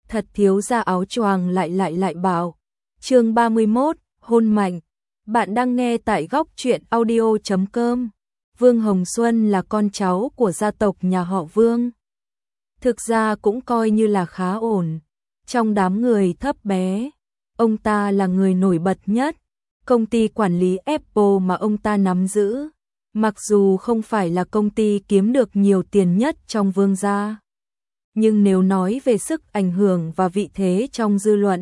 thật thiếu gia áo choàng lại bảo. Chương 31, hôn mạnh. Bạn đang nghe tại góc truyện audio.com. Vương Hồng Xuân là con cháu của gia tộc nhà họ Vương. Thực ra cũng coi như là khá ổn. Trong đám người thấp bé, ông ta là người nổi bật nhất. Công ty quản lý Apple mà ông ta nắm giữ, mặc dù không phải là công ty kiếm được nhiều tiền nhất trong Vương gia, nhưng nếu nói về sức ảnh hưởng và vị thế trong dư luận,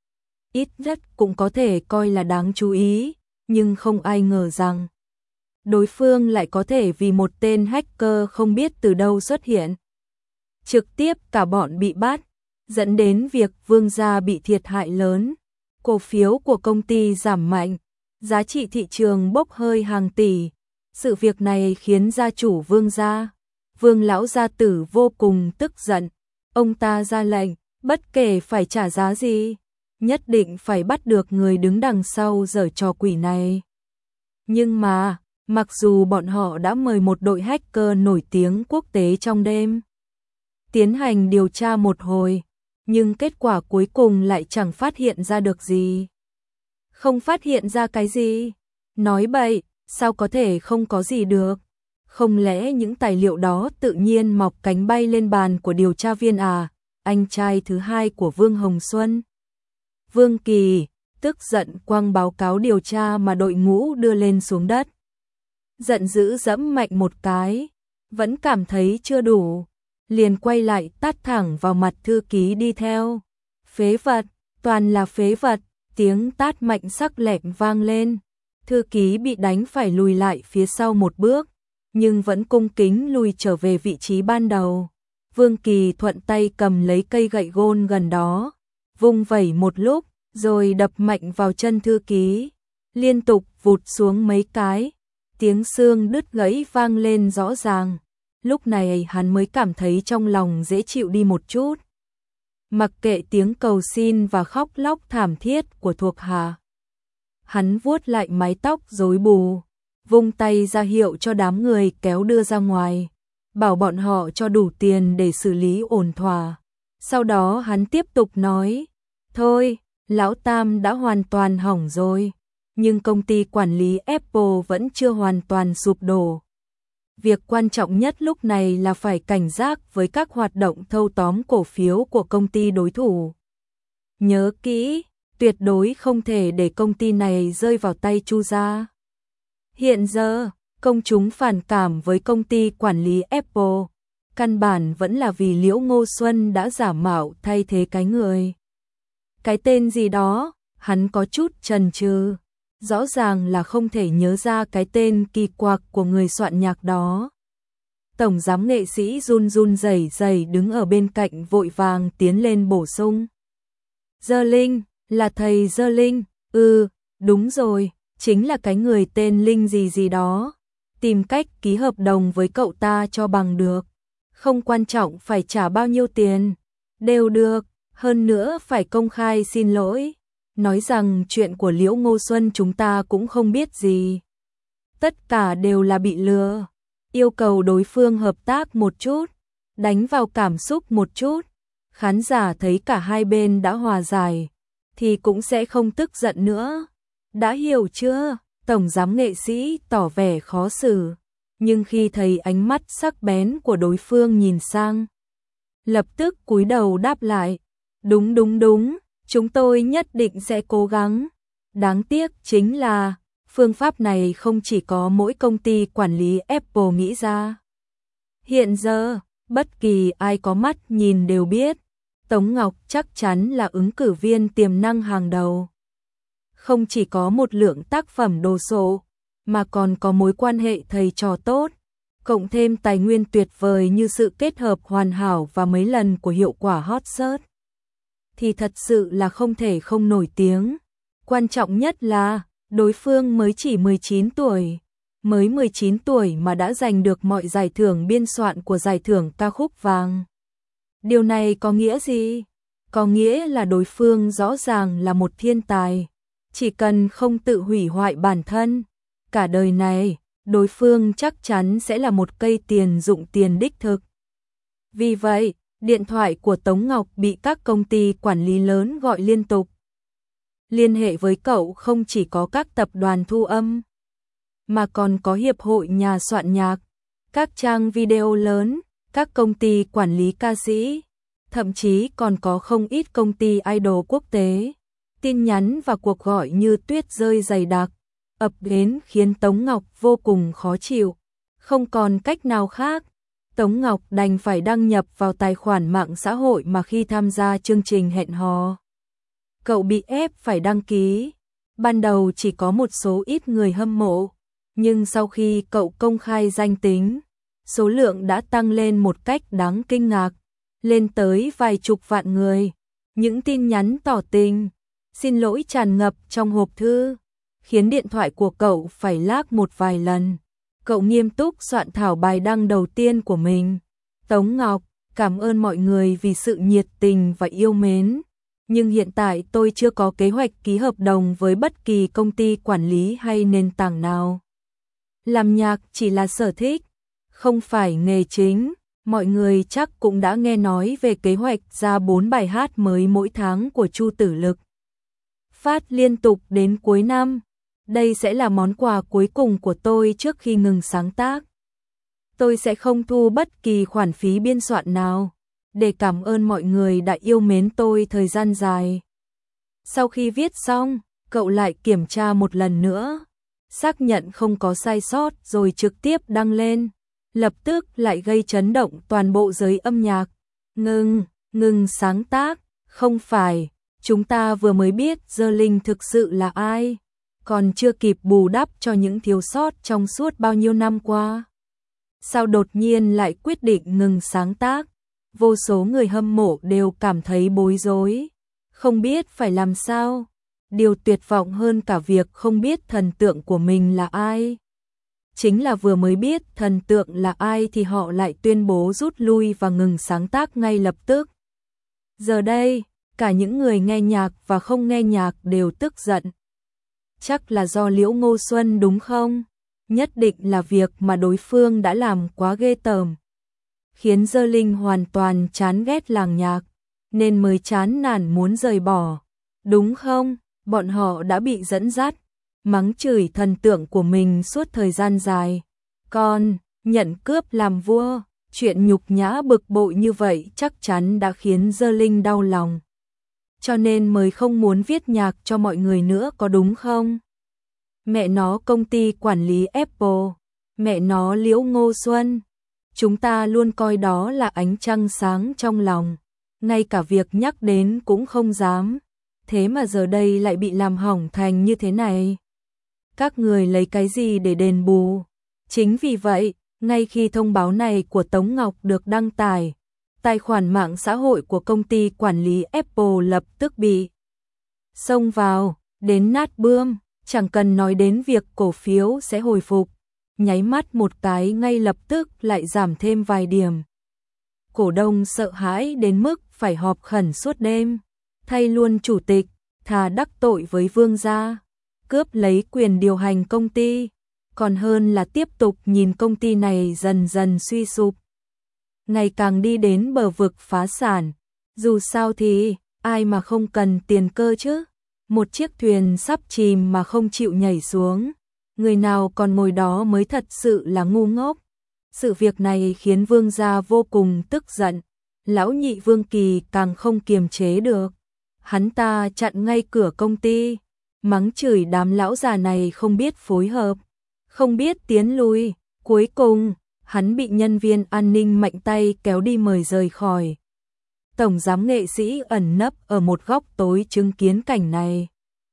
ít nhất cũng có thể coi là đáng chú ý, nhưng không ai ngờ rằng đối phương lại có thể vì một tên hacker không biết từ đâu xuất hiện. Trực tiếp cả bọn bị bắt, dẫn đến việc Vương gia bị thiệt hại lớn. Cổ phiếu của công ty giảm mạnh, giá trị thị trường bốc hơi hàng tỷ. Sự việc này khiến gia chủ Vương gia, Vương lão gia tử vô cùng tức giận. Ông ta ra lệnh, bất kể phải trả giá gì, nhất định phải bắt được người đứng đằng sau giở trò quỷ này. Nhưng mà, mặc dù bọn họ đã mời một đội hacker nổi tiếng quốc tế trong đêm tiến hành điều tra một hồi, nhưng kết quả cuối cùng lại chẳng phát hiện ra được gì. Không phát hiện ra cái gì? Nói bậy, sao có thể không có gì được? Không lẽ những tài liệu đó tự nhiên mọc cánh bay lên bàn của điều tra viên à? Anh trai thứ hai của Vương Hồng Xuân, Vương Kỳ, tức giận quăng báo cáo điều tra mà đội ngũ đưa lên xuống đất. Giận dữ giẫm mạnh một cái, vẫn cảm thấy chưa đủ, liền quay lại tát thẳng vào mặt thư ký đi theo. Phế vật, toàn là phế vật, tiếng tát mạnh sắc lẹm vang lên. Thư ký bị đánh phải lùi lại phía sau một bước, nhưng vẫn cung kính lùi trở về vị trí ban đầu. Vương Kỳ thuận tay cầm lấy cây gậy gôn gần đó, vung vẩy một lúc, rồi đập mạnh vào chân thư ký, liên tục vụt xuống mấy cái, tiếng xương đứt gãy vang lên rõ ràng. Lúc này hắn mới cảm thấy trong lòng dễ chịu đi một chút. Mặc kệ tiếng cầu xin và khóc lóc thảm thiết của thuộc hạ, hắn vuốt lại mái tóc rối bù, vung tay ra hiệu cho đám người kéo đưa ra ngoài, bảo bọn họ cho đủ tiền để xử lý ổn thỏa. Sau đó hắn tiếp tục nói, thôi, lão Tam đã hoàn toàn hỏng rồi, nhưng công ty quản lý Apple vẫn chưa hoàn toàn sụp đổ. Việc quan trọng nhất lúc này là phải cảnh giác với các hoạt động thâu tóm cổ phiếu của công ty đối thủ. Nhớ kỹ, tuyệt đối không thể để công ty này rơi vào tay Chu gia. Hiện giờ, công chúng phản cảm với công ty quản lý Apple, căn bản vẫn là vì Liễu Ngô Xuân đã giả mạo thay thế cái người. Cái tên gì đó, hắn có chút chần chừ. Rõ ràng là không thể nhớ ra cái tên kỳ quặc của người soạn nhạc đó. Tổng giám nghệ sĩ run run rẩy rẩy đứng ở bên cạnh vội vàng tiến lên bổ sung. Dơ Linh, là thầy Dơ Linh, đúng rồi, chính là cái người tên Linh gì gì đó. Tìm cách ký hợp đồng với cậu ta cho bằng được. Không quan trọng phải trả bao nhiêu tiền, đều được, hơn nữa phải công khai xin lỗi. Nói rằng chuyện của Liễu Ngô Xuân chúng ta cũng không biết gì. Tất cả đều là bị lừa. Yêu cầu đối phương hợp tác một chút, đánh vào cảm xúc một chút. Khán giả thấy cả hai bên đã hòa giải, thì cũng sẽ không tức giận nữa. Đã hiểu chưa? Tổng giám nghệ sĩ tỏ vẻ khó xử. Nhưng khi thấy ánh mắt sắc bén của đối phương nhìn sang, lập tức cúi đầu đáp lại. Đúng. Chúng tôi nhất định sẽ cố gắng. Đáng tiếc chính là phương pháp này không chỉ có mỗi công ty quản lý Apple nghĩ ra. Hiện giờ, bất kỳ ai có mắt nhìn đều biết, Tống Ngọc chắc chắn là ứng cử viên tiềm năng hàng đầu. Không chỉ có một lượng tác phẩm đồ sộ, mà còn có mối quan hệ thầy trò tốt, cộng thêm tài nguyên tuyệt vời như sự kết hợp hoàn hảo và mấy lần của hiệu quả hot search, thì thật sự là không thể không nổi tiếng. Quan trọng nhất là, đối phương mới chỉ 19 tuổi. Mới 19 tuổi mà đã giành được mọi giải thưởng biên soạn của giải thưởng ca khúc vàng. Điều này có nghĩa gì? Có nghĩa là đối phương rõ ràng là một thiên tài. Chỉ cần không tự hủy hoại bản thân, cả đời này, đối phương chắc chắn sẽ là một cây tiền dụng tiền đích thực. Vì vậy, Điện thoại của Tống Ngọc bị các công ty quản lý lớn gọi liên tục. Liên hệ với cậu không chỉ có các tập đoàn thu âm, mà còn có hiệp hội nhà soạn nhạc, các trang video lớn, các công ty quản lý ca sĩ, thậm chí còn có không ít công ty idol quốc tế. Tin nhắn và cuộc gọi như tuyết rơi dày đặc, ập đến khiến Tống Ngọc vô cùng khó chịu. Không còn cách nào khác, Tống Ngọc đành phải đăng nhập vào tài khoản mạng xã hội mà khi tham gia chương trình hẹn hò, cậu bị ép phải đăng ký. Ban đầu chỉ có một số ít người hâm mộ, nhưng sau khi cậu công khai danh tính, số lượng đã tăng lên một cách đáng kinh ngạc, lên tới vài chục vạn người. Những tin nhắn tỏ tình, xin lỗi tràn ngập trong hộp thư, khiến điện thoại của cậu phải lag một vài lần. Cậu nghiêm túc soạn thảo bài đăng đầu tiên của mình. Tống Ngọc, cảm ơn mọi người vì sự nhiệt tình và yêu mến. Nhưng hiện tại tôi chưa có kế hoạch ký hợp đồng với bất kỳ công ty quản lý hay nền tảng nào. Làm nhạc chỉ là sở thích, không phải nghề chính. Mọi người chắc cũng đã nghe nói về kế hoạch ra 4 bài hát mới mỗi tháng của Chu Tử Lực, phát liên tục đến cuối năm. Đây sẽ là món quà cuối cùng của tôi trước khi ngừng sáng tác. Tôi sẽ không thu bất kỳ khoản phí biên soạn nào, để cảm ơn mọi người đã yêu mến tôi thời gian dài. Sau khi viết xong, cậu lại kiểm tra một lần nữa, xác nhận không có sai sót rồi trực tiếp đăng lên. Lập tức lại gây chấn động toàn bộ giới âm nhạc. Ngừng sáng tác, không phải, chúng ta vừa mới biết Dơ Linh thực sự là ai, còn chưa kịp bù đắp cho những thiếu sót trong suốt bao nhiêu năm qua. Sao đột nhiên lại quyết định ngừng sáng tác? Vô số người hâm mộ đều cảm thấy bối rối, không biết phải làm sao. Điều tuyệt vọng hơn cả việc không biết thần tượng của mình là ai, chính là vừa mới biết thần tượng là ai thì họ lại tuyên bố rút lui và ngừng sáng tác ngay lập tức. Giờ đây, cả những người nghe nhạc và không nghe nhạc đều tức giận. Chắc là do Liễu Ngô Xuân đúng không? Nhất định là việc mà đối phương đã làm quá ghê tởm, khiến Dơ Linh hoàn toàn chán ghét làng nhạc, nên mới chán nản muốn rời bỏ. Đúng không? Bọn họ đã bị dẫn dắt, mắng chửi thần tượng của mình suốt thời gian dài. Còn nhận cướp làm vua, chuyện nhục nhã bực bội như vậy chắc chắn đã khiến Dơ Linh đau lòng. Cho nên mới không muốn viết nhạc cho mọi người nữa có đúng không? Mẹ nó công ty quản lý Apple, mẹ nó Liễu Ngô Xuân. Chúng ta luôn coi đó là ánh trăng sáng trong lòng, ngay cả việc nhắc đến cũng không dám. Thế mà giờ đây lại bị làm hỏng thành như thế này. Các người lấy cái gì để đền bù? Chính vì vậy, ngay khi thông báo này của Tống Ngọc được đăng tải, tài khoản mạng xã hội của công ty quản lý Apple lập tức bị xông vào, đến nát bươm, chẳng cần nói đến việc cổ phiếu sẽ hồi phục, nháy mắt một cái ngay lập tức lại giảm thêm vài điểm. Cổ đông sợ hãi đến mức phải họp khẩn suốt đêm, thay luôn chủ tịch, thà đắc tội với Vương gia, cướp lấy quyền điều hành công ty, còn hơn là tiếp tục nhìn công ty này dần dần suy sụp, ngày càng đi đến bờ vực phá sản. Dù sao thì, ai mà không cần tiền cơ chứ? Một chiếc thuyền sắp chìm mà không chịu nhảy xuống, người nào còn ngồi đó mới thật sự là ngu ngốc. Sự việc này khiến Vương gia vô cùng tức giận, lão nhị Vương Kỳ càng không kiềm chế được. Hắn ta chặn ngay cửa công ty, mắng chửi đám lão già này không biết phối hợp, không biết tiến lui. Cuối cùng, hắn bị nhân viên an ninh mạnh tay kéo đi mời rời khỏi. Tổng giám nghệ sĩ ẩn nấp ở một góc tối chứng kiến cảnh này,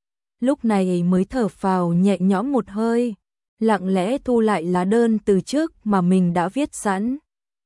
lúc này mới thở phào nhẹ nhõm một hơi, lặng lẽ thu lại lá đơn từ trước mà mình đã viết sẵn.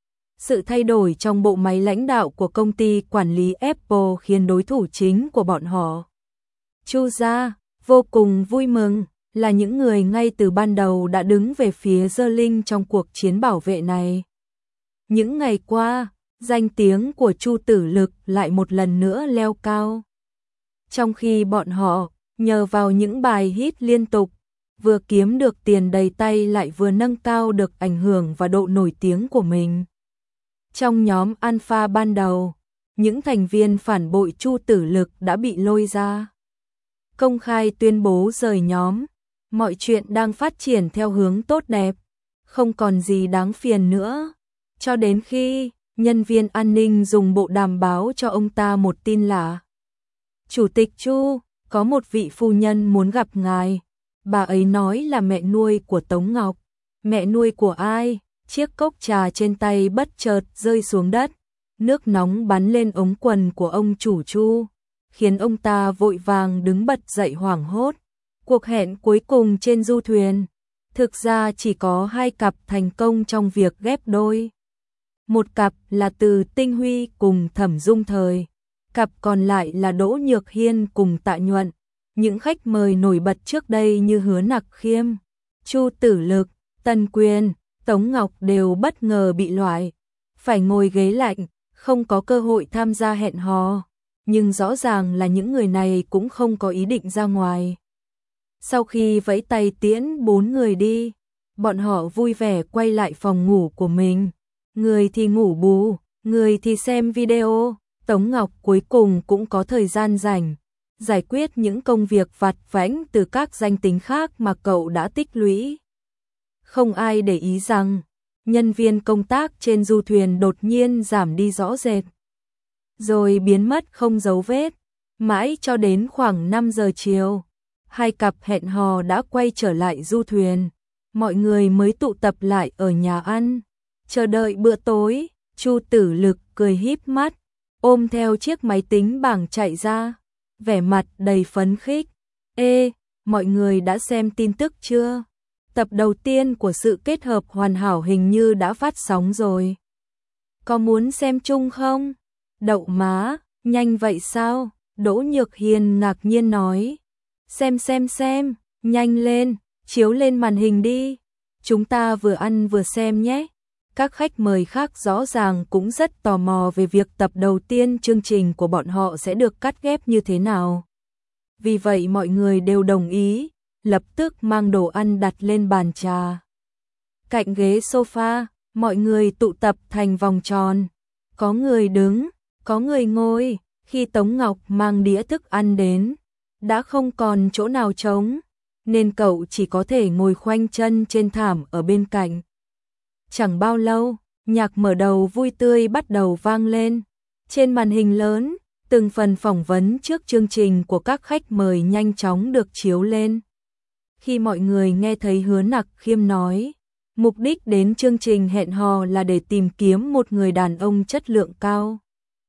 Sự thay đổi trong bộ máy lãnh đạo của công ty quản lý Apple khiến đối thủ chính của bọn họ, Chu gia, vô cùng vui mừng, là những người ngay từ ban đầu đã đứng về phía Dơ Linh trong cuộc chiến bảo vệ này. Những ngày qua, danh tiếng của Chu Tử Lực lại một lần nữa leo cao. Trong khi bọn họ, nhờ vào những bài hit liên tục, vừa kiếm được tiền đầy tay lại vừa nâng cao được ảnh hưởng và độ nổi tiếng của mình. Trong nhóm Alpha ban đầu, những thành viên phản bội Chu Tử Lực đã bị lôi ra. Công khai tuyên bố rời nhóm, mọi chuyện đang phát triển theo hướng tốt đẹp, không còn gì đáng phiền nữa. Cho đến khi, nhân viên an ninh dùng bộ đàm báo cho ông ta một tin là Chủ tịch Chu, có một vị phu nhân muốn gặp ngài. Bà ấy nói là mẹ nuôi của Tống Ngọc. Mẹ nuôi của ai? Chiếc cốc trà trên tay bất chợt rơi xuống đất. Nước nóng bắn lên ống quần của ông chủ Chu, khiến ông ta vội vàng đứng bật dậy hoảng hốt. Cuộc hẹn cuối cùng trên du thuyền, thực ra chỉ có 2 cặp thành công trong việc ghép đôi. Một cặp là Từ Tinh Huy cùng Thẩm Dung Thời, cặp còn lại là Đỗ Nhược Hiên cùng Tạ Nhuận. Những khách mời nổi bật trước đây như Hứa Nặc Khiêm, Chu Tử Lực, Tần Quyền, Tống Ngọc đều bất ngờ bị loại, phải ngồi ghế lạnh, không có cơ hội tham gia hẹn hò. Nhưng rõ ràng là những người này cũng không có ý định ra ngoài. Sau khi vẫy tay tiễn 4 người đi, bọn họ vui vẻ quay lại phòng ngủ của mình. Người thì ngủ bù, người thì xem video. Tống Ngọc cuối cùng cũng có thời gian rảnh, giải quyết những công việc vặt vãnh từ các danh tính khác mà cậu đã tích lũy. Không ai để ý rằng, nhân viên công tác trên du thuyền đột nhiên giảm đi rõ rệt, rồi biến mất không dấu vết. Mãi cho đến khoảng 5 giờ chiều, 2 cặp hẹn hò đã quay trở lại du thuyền. Mọi người mới tụ tập lại ở nhà ăn, chờ đợi bữa tối. Chu Tử Lực cười híp mắt, ôm theo chiếc máy tính bảng chạy ra, vẻ mặt đầy phấn khích. Ê, mọi người đã xem tin tức chưa? Tập đầu tiên của sự kết hợp hoàn hảo hình như đã phát sóng rồi. Có muốn xem chung không? Đậu má, nhanh vậy sao? Đỗ Nhược Hiên ngạc nhiên nói. Xem, nhanh lên, chiếu lên màn hình đi. Chúng ta vừa ăn vừa xem nhé. Các khách mời khác rõ ràng cũng rất tò mò về việc tập đầu tiên chương trình của bọn họ sẽ được cắt ghép như thế nào. Vì vậy mọi người đều đồng ý, lập tức mang đồ ăn đặt lên bàn trà. Cạnh ghế sofa, mọi người tụ tập thành vòng tròn. Có người đứng, có người ngồi. Khi Tống Ngọc mang đĩa thức ăn đến, đã không còn chỗ nào trống, nên cậu chỉ có thể ngồi khoanh chân trên thảm ở bên cạnh. Chẳng bao lâu, nhạc mở đầu vui tươi bắt đầu vang lên. Trên màn hình lớn, từng phần phỏng vấn trước chương trình của các khách mời nhanh chóng được chiếu lên. Khi mọi người nghe thấy Hứa Nặc Khiêm nói, mục đích đến chương trình hẹn hò là để tìm kiếm một người đàn ông chất lượng cao,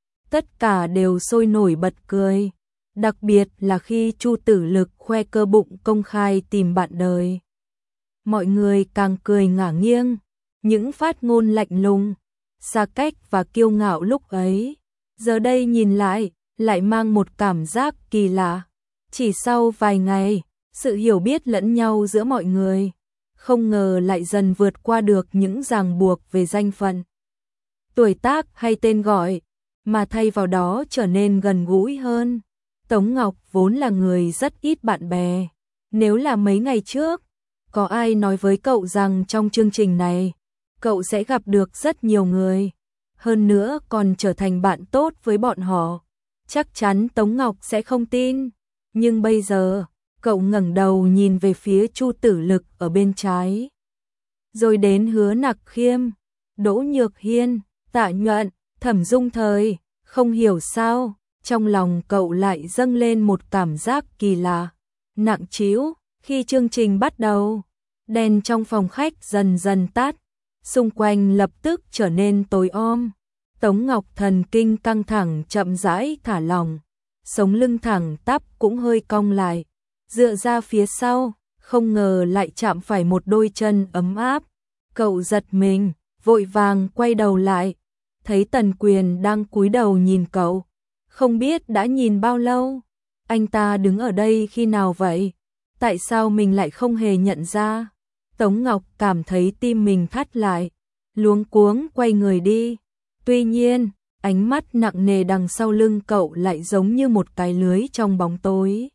tất cả đều sôi nổi bật cười. Đặc biệt là khi Chu Tử Lực khoe cơ bụng công khai tìm bạn đời. Mọi người càng cười ngả nghiêng. Những phát ngôn lạnh lùng, xa cách và kiêu ngạo lúc ấy, giờ đây nhìn lại mang một cảm giác kỳ lạ. Chỉ sau vài ngày, sự hiểu biết lẫn nhau giữa mọi người, không ngờ lại dần vượt qua được những ràng buộc về danh phận, tuổi tác hay tên gọi, mà thay vào đó trở nên gần gũi hơn. Tống Ngọc vốn là người rất ít bạn bè. Nếu là mấy ngày trước, có ai nói với cậu rằng trong chương trình này, cậu sẽ gặp được rất nhiều người, hơn nữa còn trở thành bạn tốt với bọn họ, chắc chắn Tống Ngọc sẽ không tin. Nhưng bây giờ, cậu ngẩng đầu nhìn về phía Chu Tử Lực ở bên trái, rồi đến Hứa Nặc Khiêm, Đỗ Nhược Hiên, Tạ Nhuận, Thẩm Dung Thời. Không hiểu sao, trong lòng cậu lại dâng lên một cảm giác kỳ lạ, nặng trĩu. Khi chương trình bắt đầu, đèn trong phòng khách dần dần tắt, xung quanh lập tức trở nên tối om. Tống Ngọc thần kinh căng thẳng chậm rãi thả lỏng, sống lưng thẳng tắp cũng hơi cong lại, dựa ra phía sau, không ngờ lại chạm phải một đôi chân ấm áp. Cậu giật mình, vội vàng quay đầu lại, thấy Tần Quyền đang cúi đầu nhìn cậu, không biết đã nhìn bao lâu. Anh ta đứng ở đây khi nào vậy? Tại sao mình lại không hề nhận ra? Tống Ngọc cảm thấy tim mình thắt lại, luống cuống quay người đi. Tuy nhiên, ánh mắt nặng nề đằng sau lưng cậu lại giống như một cái lưới trong bóng tối,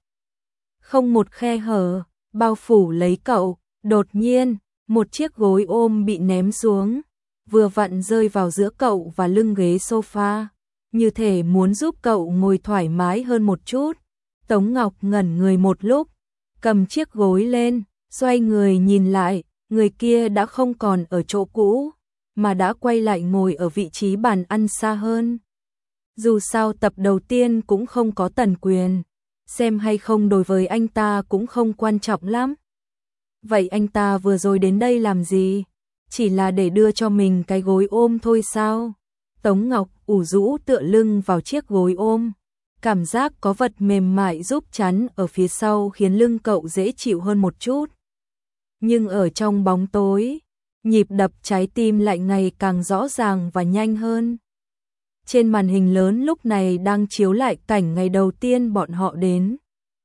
không một khe hở, bao phủ lấy cậu. Đột nhiên, một chiếc gối ôm bị ném xuống, vừa vặn rơi vào giữa cậu và lưng ghế sofa, như thể muốn giúp cậu ngồi thoải mái hơn một chút. Tống Ngọc ngẩn người một lúc, cầm chiếc gối lên, xoay người nhìn lại, người kia đã không còn ở chỗ cũ, mà đã quay lại ngồi ở vị trí bàn ăn xa hơn. Dù sao tập đầu tiên cũng không có Tần Quyền, xem hay không đối với anh ta cũng không quan trọng lắm. Vậy anh ta vừa rồi đến đây làm gì? Chỉ là để đưa cho mình cái gối ôm thôi sao? Tống Ngọc ủ rũ tựa lưng vào chiếc gối ôm, cảm giác có vật mềm mại giúp chắn ở phía sau khiến lưng cậu dễ chịu hơn một chút. Nhưng ở trong bóng tối, nhịp đập trái tim lại ngày càng rõ ràng và nhanh hơn. Trên màn hình lớn lúc này đang chiếu lại cảnh ngày đầu tiên bọn họ đến.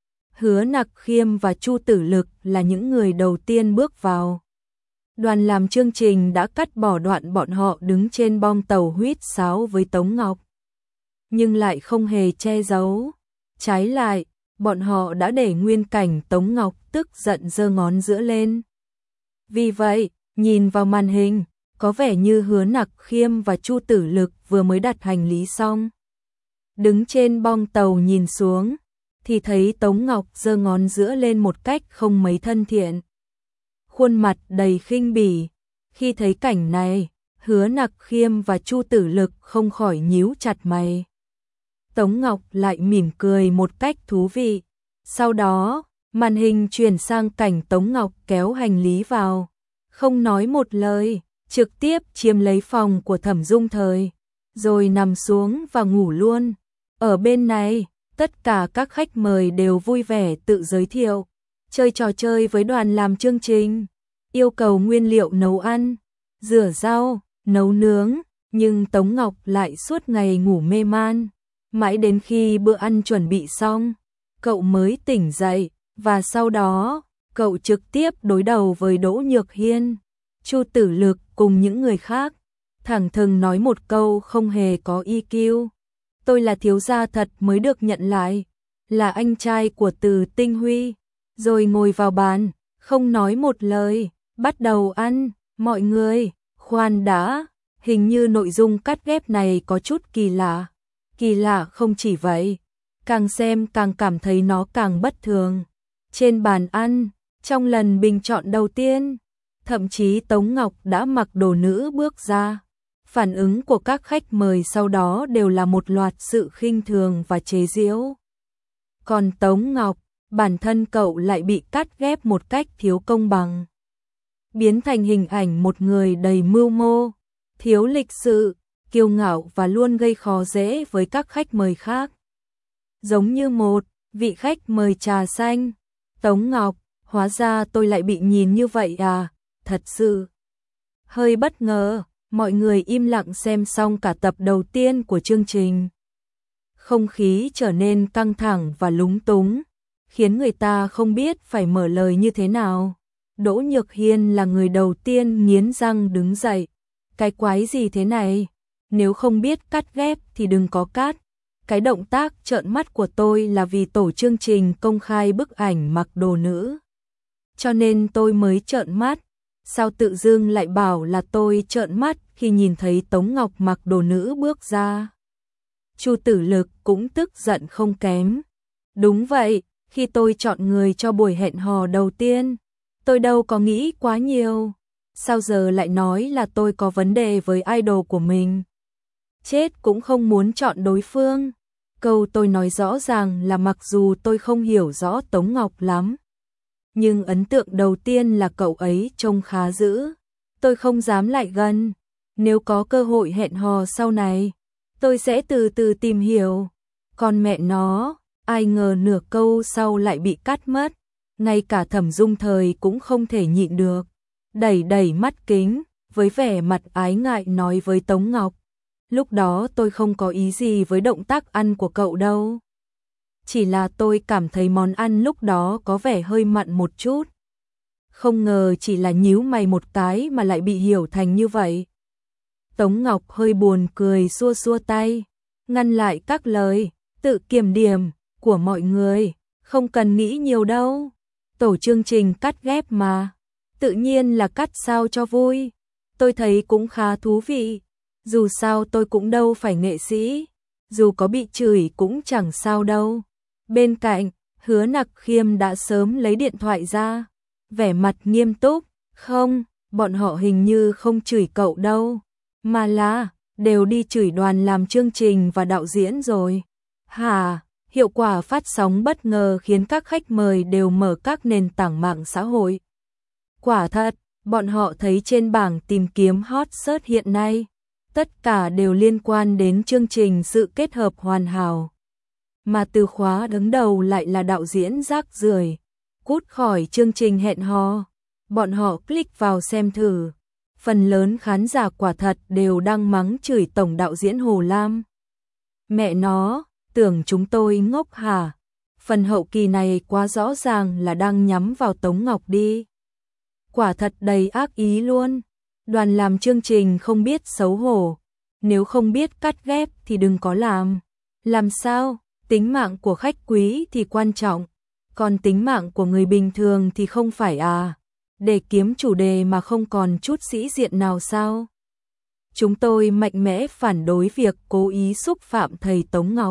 Hứa Nặc Khiêm và Chu Tử Lực là những người đầu tiên bước vào. Đoàn làm chương trình đã cắt bỏ đoạn bọn họ đứng trên bong tàu huýt sáo với Tống Ngọc, nhưng lại không hề che giấu. Trái lại, bọn họ đã để nguyên cảnh Tống Ngọc tức giận giơ ngón giữa lên. Vì vậy, nhìn vào màn hình, có vẻ như Hứa Nặc Khiêm và Chu Tử Lực vừa mới đặt hành lý xong. Đứng trên bong tàu nhìn xuống, thì thấy Tống Ngọc giơ ngón giữa lên một cách không mấy thân thiện, khuôn mặt đầy khinh bỉ. Khi thấy cảnh này, Hứa Nặc Khiêm và Chu Tử Lực không khỏi nhíu chặt mày. Tống Ngọc lại mỉm cười một cách thú vị. Sau đó, màn hình chuyển sang cảnh Tống Ngọc kéo hành lý vào, không nói một lời, trực tiếp chiếm lấy phòng của Thẩm Dung Thời, rồi nằm xuống và ngủ luôn. Ở bên này, tất cả các khách mời đều vui vẻ tự giới thiệu, chơi trò chơi với đoàn làm chương trình, yêu cầu nguyên liệu nấu ăn, rửa rau, nấu nướng, nhưng Tống Ngọc lại suốt ngày ngủ mê man. Mãi đến khi bữa ăn chuẩn bị xong, cậu mới tỉnh dậy, và sau đó, cậu trực tiếp đối đầu với Đỗ Nhược Hiên, Chu Tử Lực cùng những người khác, thẳng thừng nói một câu không hề có EQ. Tôi là thiếu gia thật mới được nhận lại, là anh trai của Từ Tinh Huy, rồi ngồi vào bàn, không nói một lời, bắt đầu ăn. Mọi người, khoan đã, hình như nội dung cắt ghép này có chút kỳ lạ. Kỳ lạ không chỉ vậy, càng xem càng cảm thấy nó càng bất thường. Trên bàn ăn, trong lần bình chọn đầu tiên, thậm chí Tống Ngọc đã mặc đồ nữ bước ra. Phản ứng của các khách mời sau đó đều là một loạt sự khinh thường và chế giễu. Còn Tống Ngọc, bản thân cậu lại bị cắt ghép một cách thiếu công bằng, biến thành hình ảnh một người đầy mưu mô, thiếu lịch sự, kiêu ngạo và luôn gây khó dễ với các khách mời khác. Giống như một vị khách mời trà xanh. Tống Ngọc, hóa ra tôi lại bị nhìn như vậy à, thật sự hơi bất ngờ. Mọi người im lặng xem xong cả tập đầu tiên của chương trình. Không khí trở nên căng thẳng và lúng túng, khiến người ta không biết phải mở lời như thế nào. Đỗ Nhược Hiên là người đầu tiên nghiến răng đứng dậy. Cái quái gì thế này? Nếu không biết cắt ghép thì đừng có cắt. Cái động tác trợn mắt của tôi là vì tổ chương trình công khai bức ảnh mặc đồ nữ, cho nên tôi mới trợn mắt. Sao tự dưng lại bảo là tôi trợn mắt khi nhìn thấy Tống Ngọc mặc đồ nữ bước ra? Chu Tử Lực cũng tức giận không kém. Đúng vậy, khi tôi chọn người cho buổi hẹn hò đầu tiên, tôi đâu có nghĩ quá nhiều. Sao giờ lại nói là tôi có vấn đề với idol của mình? Chết cũng không muốn chọn đối phương. Câu tôi nói rõ ràng là mặc dù tôi không hiểu rõ Tống Ngọc lắm, nhưng ấn tượng đầu tiên là cậu ấy trông khá dữ. Tôi không dám lại gần. Nếu có cơ hội hẹn hò sau này, tôi sẽ từ từ tìm hiểu. Còn mẹ nó, ai ngờ nửa câu sau lại bị cắt mất. Ngay cả Thẩm Dung Thời cũng không thể nhịn được, đẩy đẩy mắt kính, với vẻ mặt ái ngại nói với Tống Ngọc. Lúc đó tôi không có ý gì với động tác ăn của cậu đâu. Chỉ là tôi cảm thấy món ăn lúc đó có vẻ hơi mặn một chút. Không ngờ chỉ là nhíu mày một cái mà lại bị hiểu thành như vậy. Tống Ngọc hơi buồn cười xua xua tay, ngăn lại các lời tự kiểm điểm của mọi người. Không cần nghĩ nhiều đâu. Tổ chương trình cắt ghép mà, tự nhiên là cắt sao cho vui. Tôi thấy cũng khá thú vị. Dù sao tôi cũng đâu phải nghệ sĩ. Dù có bị chửi cũng chẳng sao đâu. Bên cạnh, Hứa Nặc Khiêm đã sớm lấy điện thoại ra. Vẻ mặt nghiêm túc. Không, bọn họ hình như không chửi cậu đâu. Mà là, đều đi chửi đoàn làm chương trình và đạo diễn rồi. Hả? Hiệu quả phát sóng bất ngờ khiến các khách mời đều mở các nền tảng mạng xã hội. Quả thật, bọn họ thấy trên bảng tìm kiếm hot search hiện nay, tất cả đều liên quan đến chương trình Sự Kết Hợp Hoàn Hảo. Mà từ khóa đứng đầu lại là đạo diễn rác rưởi, cút khỏi chương trình hẹn hò. Bọn họ click vào xem thử. Phần lớn khán giả quả thật đều đang mắng chửi tổng đạo diễn Hồ Lam. Mẹ nó, tưởng chúng tôi ngốc hả? Phần hậu kỳ này quá rõ ràng là đang nhắm vào Tống Ngọc đi. Quả thật đầy ác ý luôn. Đoàn làm chương trình không biết xấu hổ. Nếu không biết cắt ghép thì đừng có làm. Làm sao? Tính mạng của khách quý thì quan trọng. Còn tính mạng của người bình thường thì không phải à? Để kiếm chủ đề mà không còn chút sĩ diện nào sao? Chúng tôi mạnh mẽ phản đối việc cố ý xúc phạm thầy Tống Ngọc.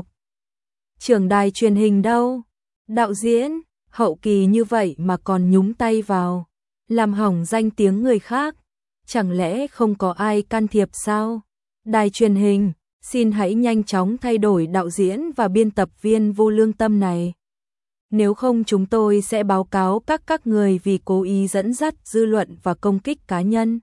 Trưởng đài truyền hình đâu? Đạo diễn, hậu kỳ như vậy mà còn nhúng tay vào, làm hỏng danh tiếng người khác. Chẳng lẽ không có ai can thiệp sao? Đài truyền hình, xin hãy nhanh chóng thay đổi đạo diễn và biên tập viên vô lương tâm này. Nếu không chúng tôi sẽ báo cáo các người vì cố ý dẫn dắt dư luận và công kích cá nhân.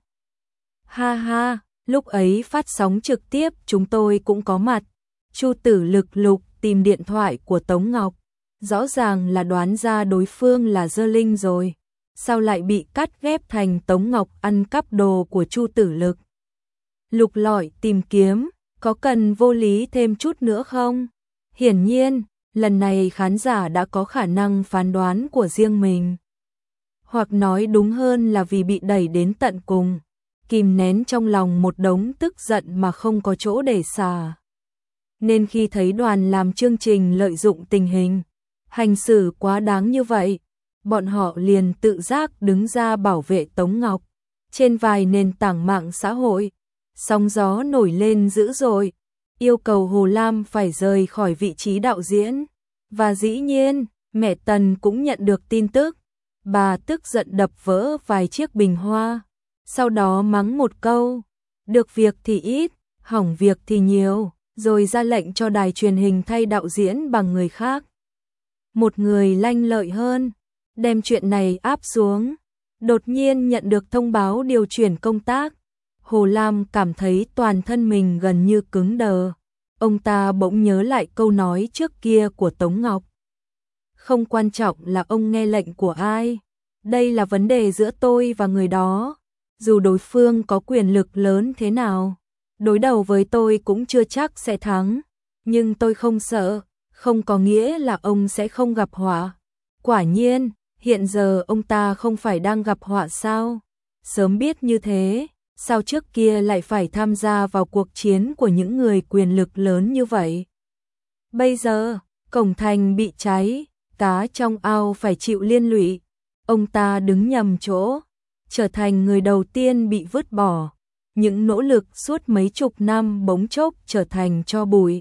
Ha ha, lúc ấy phát sóng trực tiếp chúng tôi cũng có mặt. Chu Tử Lực lục tìm điện thoại của Tống Ngọc. Rõ ràng là đoán ra đối phương là Dơ Linh rồi. Sao lại bị cắt ghép thành Tống Ngọc ăn cắp đồ của Chu Tử Lực? Lục lọi tìm kiếm, có cần vô lý thêm chút nữa không? Hiển nhiên, lần này khán giả đã có khả năng phán đoán của riêng mình. Hoặc nói đúng hơn là vì bị đẩy đến tận cùng, kìm nén trong lòng một đống tức giận mà không có chỗ để xả. Nên khi thấy đoàn làm chương trình lợi dụng tình hình, hành xử quá đáng như vậy, bọn họ liền tự giác đứng ra bảo vệ Tống Ngọc. Trên vài nền tảng mạng xã hội, sóng gió nổi lên dữ dội, yêu cầu Hồ Lam phải rời khỏi vị trí đạo diễn. Và dĩ nhiên, mẹ Tần cũng nhận được tin tức. Bà tức giận đập vỡ vài chiếc bình hoa, sau đó mắng một câu, được việc thì ít, hỏng việc thì nhiều, rồi ra lệnh cho đài truyền hình thay đạo diễn bằng người khác. Một người lanh lợi hơn, đem chuyện này áp xuống. Đột nhiên nhận được thông báo điều chuyển công tác, Hồ Lam cảm thấy toàn thân mình gần như cứng đờ. Ông ta bỗng nhớ lại câu nói trước kia của Tống Ngọc. Không quan trọng là ông nghe lệnh của ai. Đây là vấn đề giữa tôi và người đó. Dù đối phương có quyền lực lớn thế nào, đối đầu với tôi cũng chưa chắc sẽ thắng. Nhưng tôi không sợ, không có nghĩa là ông sẽ không gặp họa. Quả nhiên, hiện giờ ông ta không phải đang gặp họa sao? Sớm biết như thế, sao trước kia lại phải tham gia vào cuộc chiến của những người quyền lực lớn như vậy? Bây giờ, cổng thành bị cháy, cá trong ao phải chịu liên lụy. Ông ta đứng nhầm chỗ, trở thành người đầu tiên bị vứt bỏ. Những nỗ lực suốt mấy chục năm bỗng chốc trở thành tro bụi.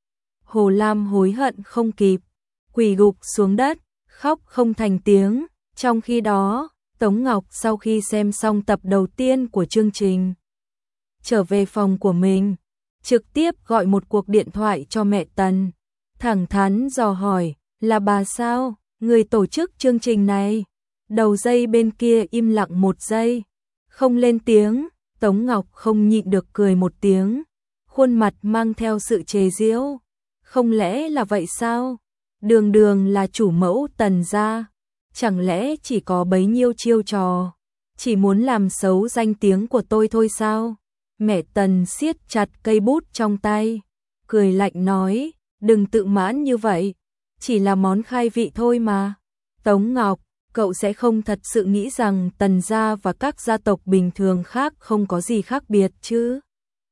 Hồ Lam hối hận không kịp, quỳ gục xuống đất, khóc không thành tiếng. Trong khi đó, Tống Ngọc sau khi xem xong tập đầu tiên của chương trình, trở về phòng của mình, trực tiếp gọi một cuộc điện thoại cho mẹ Tần, thẳng thắn dò hỏi, là bà sao, người tổ chức chương trình này? Đầu dây bên kia im lặng một giây, không lên tiếng. Tống Ngọc không nhịn được cười một tiếng, khuôn mặt mang theo sự chế giễu. Không lẽ là vậy sao? Đường đường là chủ mẫu Tần gia, chẳng lẽ chỉ có bấy nhiêu chiêu trò, chỉ muốn làm xấu danh tiếng của tôi thôi sao? Mẹ Tần siết chặt cây bút trong tay, cười lạnh nói, đừng tự mãn như vậy, chỉ là món khai vị thôi mà. Tống Ngọc, cậu sẽ không thật sự nghĩ rằng Tần gia và các gia tộc bình thường khác không có gì khác biệt chứ?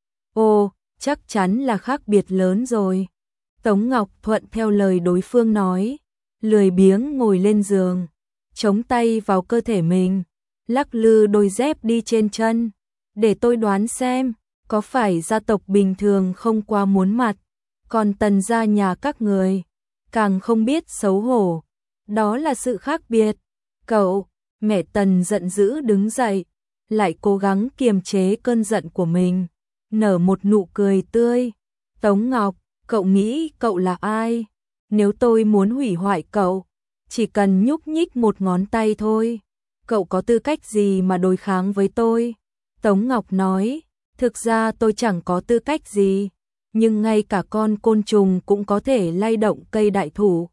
Ồ, chắc chắn là khác biệt lớn rồi. Tống Ngọc thuận theo lời đối phương nói, lười biếng ngồi lên giường, chống tay vào cơ thể mình, lắc lư đôi dép đi trên chân, để tôi đoán xem, có phải gia tộc bình thường không quá muốn mặt, còn Tần gia nhà các người càng không biết xấu hổ, đó là sự khác biệt. Cậu, mẹ Tần giận dữ đứng dậy, lại cố gắng kiềm chế cơn giận của mình, nở một nụ cười tươi. Tống Ngọc, cậu nghĩ cậu là ai? Nếu tôi muốn hủy hoại cậu, chỉ cần nhúc nhích một ngón tay thôi. Cậu có tư cách gì mà đối kháng với tôi? Tống Ngọc nói, thực ra tôi chẳng có tư cách gì, nhưng ngay cả con côn trùng cũng có thể lay động cây đại thụ.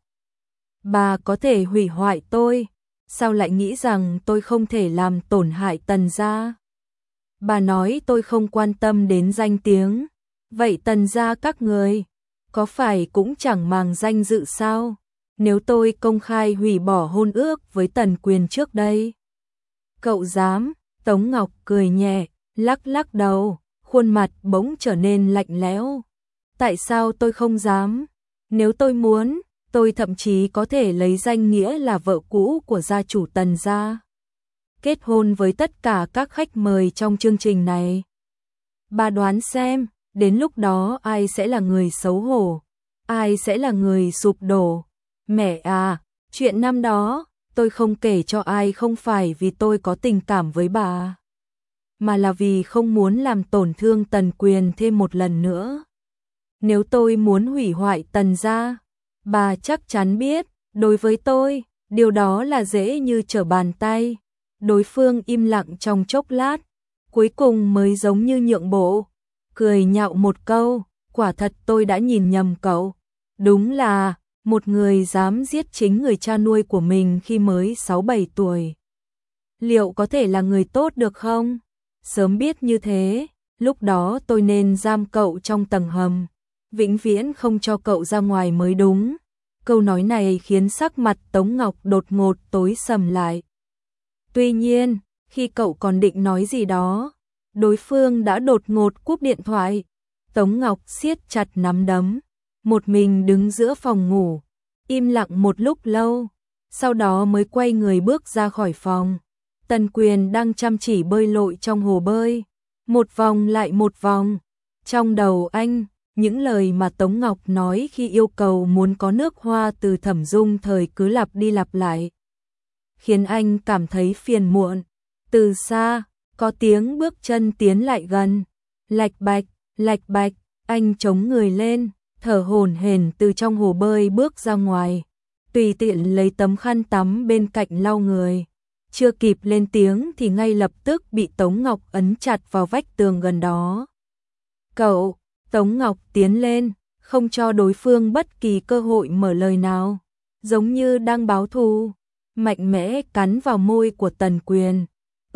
Bà có thể hủy hoại tôi, sao lại nghĩ rằng tôi không thể làm tổn hại Tần gia? Bà nói tôi không quan tâm đến danh tiếng, vậy Tần gia các người có phải cũng chẳng màng danh dự sao? Nếu tôi công khai hủy bỏ hôn ước với Tần Quyền trước đây, cậu dám? Tống Ngọc cười nhẹ, lắc lắc đầu, khuôn mặt bỗng trở nên lạnh lẽo. Tại sao tôi không dám? Nếu tôi muốn, tôi thậm chí có thể lấy danh nghĩa là vợ cũ của gia chủ Tần gia, kết hôn với tất cả các khách mời trong chương trình này. Bà đoán xem, đến lúc đó ai sẽ là người xấu hổ, ai sẽ là người sụp đổ? Mẹ à, chuyện năm đó, tôi không kể cho ai không phải vì tôi có tình cảm với bà, mà là vì không muốn làm tổn thương Tần Quyền thêm một lần nữa. Nếu tôi muốn hủy hoại Tần gia, bà chắc chắn biết, đối với tôi, điều đó là dễ như trở bàn tay. Đối phương im lặng trong chốc lát, cuối cùng mới giống như nhượng bộ, cười nhạo một câu, quả thật tôi đã nhìn nhầm cậu. Đúng là một người dám giết chính người cha nuôi của mình khi mới 6-7 tuổi. Liệu có thể là người tốt được không? Sớm biết như thế, lúc đó tôi nên giam cậu trong tầng hầm, vĩnh viễn không cho cậu ra ngoài mới đúng. Câu nói này khiến sắc mặt Tống Ngọc đột ngột tối sầm lại. Tuy nhiên, khi cậu còn định nói gì đó, đối phương đã đột ngột cúp điện thoại. Tống Ngọc siết chặt nắm đấm, một mình đứng giữa phòng ngủ, im lặng một lúc lâu, sau đó mới quay người bước ra khỏi phòng. Tần Quyền đang chăm chỉ bơi lội trong hồ bơi, một vòng lại một vòng. Trong đầu anh, những lời mà Tống Ngọc nói khi yêu cầu muốn có nước hoa từ Thẩm Dung thời cứ lặp đi lặp lại, khiến anh cảm thấy phiền muộn. Từ xa, có tiếng bước chân tiến lại gần, lạch bạch, anh chống người lên, thở hổn hển từ trong hồ bơi bước ra ngoài, tùy tiện lấy tấm khăn tắm bên cạnh lau người. Chưa kịp lên tiếng thì ngay lập tức bị Tống Ngọc ấn chặt vào vách tường gần đó. Cậu, Tống Ngọc tiến lên, không cho đối phương bất kỳ cơ hội mở lời nào, giống như đang báo thù, mạnh mẽ cắn vào môi của Tần Quyền.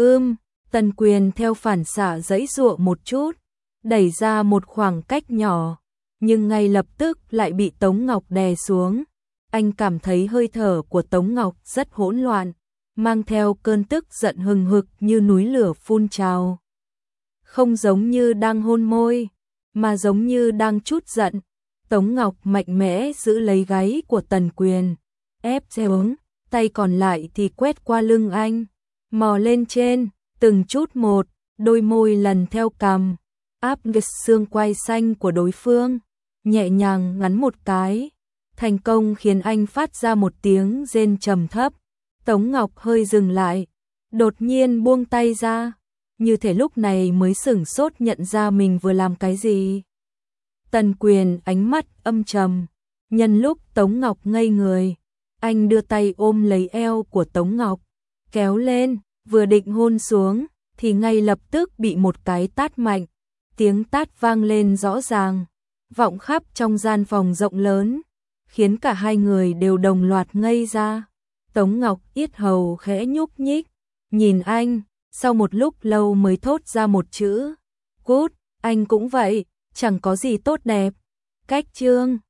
Tần Quyền theo phản xạ giãy giụa một chút, đẩy ra một khoảng cách nhỏ, nhưng ngay lập tức lại bị Tống Ngọc đè xuống. Anh cảm thấy hơi thở của Tống Ngọc rất hỗn loạn, mang theo cơn tức giận hừng hực như núi lửa phun trào. Không giống như đang hôn môi, mà giống như đang trút giận. Tống Ngọc mạnh mẽ giữ lấy gáy của Tần Quyền, ép xuống, tay còn lại thì quét qua lưng anh, mò lên trên, từng chút một, đôi môi lần theo cằm, áp nghịch xương quai xanh của đối phương, nhẹ nhàng ngắn một cái, thành công khiến anh phát ra một tiếng rên trầm thấp. Tống Ngọc hơi dừng lại, đột nhiên buông tay ra, như thể lúc này mới sửng sốt nhận ra mình vừa làm cái gì. Tần Quyền ánh mắt âm trầm, nhân lúc Tống Ngọc ngây người, anh đưa tay ôm lấy eo của Tống Ngọc, kéo lên, vừa định hôn xuống, thì ngay lập tức bị một cái tát mạnh. Tiếng tát vang lên rõ ràng, vọng khắp trong gian phòng rộng lớn, khiến cả hai người đều đồng loạt ngây ra. Tống Ngọc yết hầu khẽ nhúc nhích, nhìn anh, sau một lúc lâu mới thốt ra một chữ, cút. Anh cũng vậy, chẳng có gì tốt đẹp. Cách chương